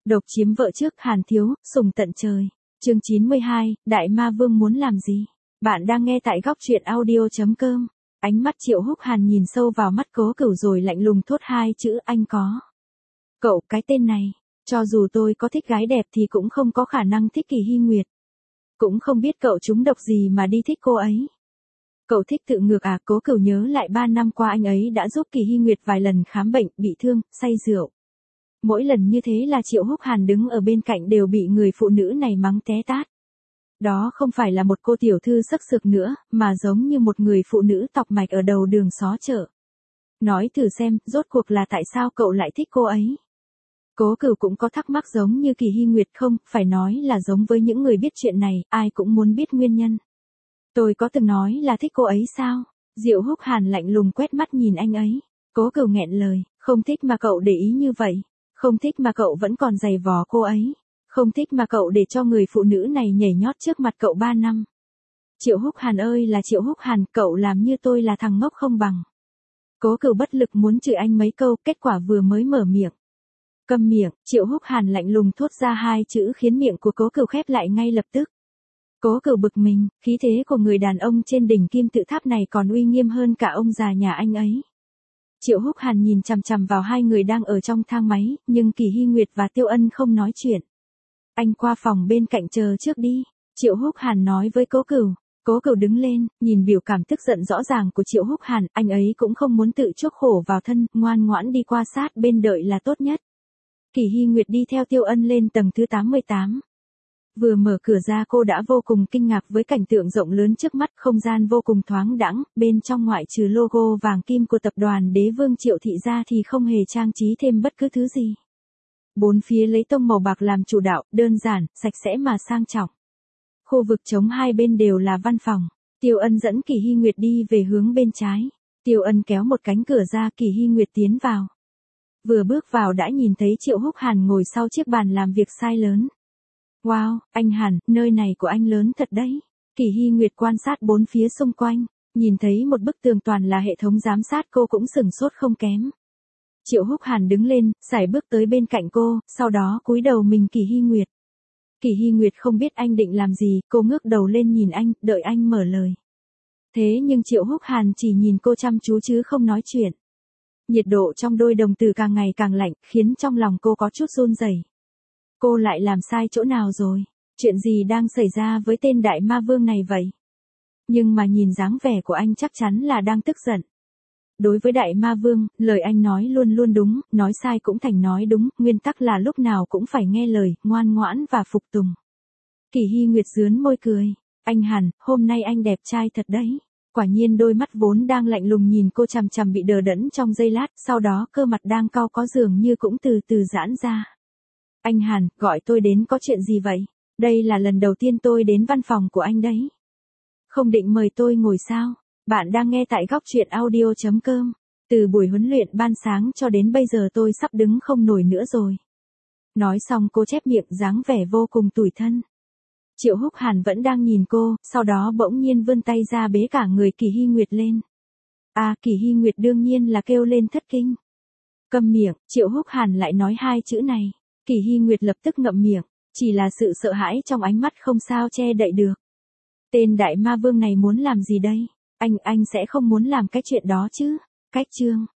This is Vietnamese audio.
Độc chiếm vợ trước Hàn Thiếu, sùng tận trời. Chương 92, Đại Ma Vương muốn làm gì? Bạn đang nghe tại góc truyện audio.com. Ánh mắt Triệu Húc Hàn nhìn sâu vào mắt Cố Cửu rồi lạnh lùng thốt hai chữ anh có. Cậu cái tên này, cho dù tôi có thích gái đẹp thì cũng không có khả năng thích Kỳ Hy Nguyệt. Cũng không biết cậu trúng độc gì mà đi thích cô ấy. Cậu thích tự ngược à? Cố Cửu nhớ lại 3 năm qua anh ấy đã giúp Kỳ Hy Nguyệt vài lần khám bệnh, bị thương, say rượu. Mỗi lần như thế là Triệu Húc Hàn đứng ở bên cạnh đều bị người phụ nữ này mắng té tát. Đó không phải là một cô tiểu thư sắc sược nữa, mà giống như một người phụ nữ tọc mạch ở đầu đường xó chợ. Nói thử xem, rốt cuộc là tại sao cậu lại thích cô ấy? Cố Cửu cũng có thắc mắc giống như Kỳ Hy Nguyệt không, phải nói là giống với những người biết chuyện này, ai cũng muốn biết nguyên nhân. Tôi có từng nói là thích cô ấy sao? Diệu Húc Hàn lạnh lùng quét mắt nhìn anh ấy. Cố Cửu nghẹn lời, không thích mà cậu để ý như vậy. Không thích mà cậu vẫn còn giày vò cô ấy. Không thích mà cậu để cho người phụ nữ này nhảy nhót trước mặt cậu 3 năm. Triệu Húc Hàn ơi là Triệu Húc Hàn, cậu làm như tôi là thằng ngốc không bằng. Cố Cửu bất lực muốn chửi anh mấy câu, kết quả vừa mới mở miệng. Câm miệng, Triệu Húc Hàn lạnh lùng thốt ra hai chữ khiến miệng của Cố Cửu khép lại ngay lập tức. Cố Cửu bực mình, khí thế của người đàn ông trên đỉnh kim tự tháp này còn uy nghiêm hơn cả ông già nhà anh ấy. Triệu Húc Hàn nhìn chằm chằm vào hai người đang ở trong thang máy, nhưng Kỳ Hy Nguyệt và Tiêu Ân không nói chuyện. Anh qua phòng bên cạnh chờ trước đi, Triệu Húc Hàn nói với Cố Cửu. Cố Cửu đứng lên, nhìn biểu cảm tức giận rõ ràng của Triệu Húc Hàn, anh ấy cũng không muốn tự chuốc khổ vào thân, ngoan ngoãn đi qua sát bên đợi là tốt nhất. Kỳ Hy Nguyệt đi theo Tiêu Ân lên tầng thứ 88. Vừa mở cửa ra cô đã vô cùng kinh ngạc với cảnh tượng rộng lớn trước mắt, không gian vô cùng thoáng đãng, bên trong ngoại trừ logo vàng kim của tập đoàn Đế Vương Triệu Thị ra thì không hề trang trí thêm bất cứ thứ gì. Bốn phía lấy tông màu bạc làm chủ đạo, đơn giản, sạch sẽ mà sang trọng. Khu vực trống hai bên đều là văn phòng. Tiêu Ân dẫn Kỳ Hy Nguyệt đi về hướng bên trái. Tiêu Ân kéo một cánh cửa ra, Kỳ Hy Nguyệt tiến vào. Vừa bước vào đã nhìn thấy Triệu Húc Hàn ngồi sau chiếc bàn làm việc size lớn. Wow, anh Hàn, nơi này của anh lớn thật đấy. Kỳ Hy Nguyệt quan sát bốn phía xung quanh, nhìn thấy một bức tường toàn là hệ thống giám sát cô cũng sửng sốt không kém. Triệu Húc Hàn đứng lên, sải bước tới bên cạnh cô, sau đó cúi đầu mình Kỳ Hy Nguyệt. Kỳ Hy Nguyệt không biết anh định làm gì, cô ngước đầu lên nhìn anh, đợi anh mở lời. Thế nhưng Triệu Húc Hàn chỉ nhìn cô chăm chú chứ không nói chuyện. Nhiệt độ trong đôi đồng tử càng ngày càng lạnh, khiến trong lòng cô có chút run rẩy. Cô lại làm sai chỗ nào rồi? Chuyện gì đang xảy ra với tên Đại Ma Vương này vậy? Nhưng mà nhìn dáng vẻ của anh chắc chắn là đang tức giận. Đối với Đại Ma Vương, lời anh nói luôn luôn đúng, nói sai cũng thành nói đúng, nguyên tắc là lúc nào cũng phải nghe lời, ngoan ngoãn và phục tùng. Kỳ Hy Nguyệt rướn môi cười. Anh Hàn, hôm nay anh đẹp trai thật đấy. Quả nhiên đôi mắt vốn đang lạnh lùng nhìn cô chằm chằm bị đờ đẫn trong giây lát, sau đó cơ mặt đang cau có dường như cũng từ từ giãn ra. Anh Hàn, gọi tôi đến có chuyện gì vậy? Đây là lần đầu tiên tôi đến văn phòng của anh đấy. Không định mời tôi ngồi sao? Bạn đang nghe tại góc truyện audio.com. Từ buổi huấn luyện ban sáng cho đến bây giờ tôi sắp đứng không nổi nữa rồi. Nói xong cô chép miệng dáng vẻ vô cùng tủi thân. Triệu Húc Hàn vẫn đang nhìn cô, sau đó bỗng nhiên vươn tay ra bế cả người Kỳ Hy Nguyệt lên. Kỳ Hy Nguyệt đương nhiên là kêu lên thất kinh. Câm miệng, Triệu Húc Hàn lại nói hai chữ này. Kỳ Hy Nguyệt lập tức ngậm miệng, chỉ là sự sợ hãi trong ánh mắt không sao che đậy được. Tên Đại Ma Vương này muốn làm gì đây? Anh sẽ không muốn làm cái chuyện đó chứ? Cách chương.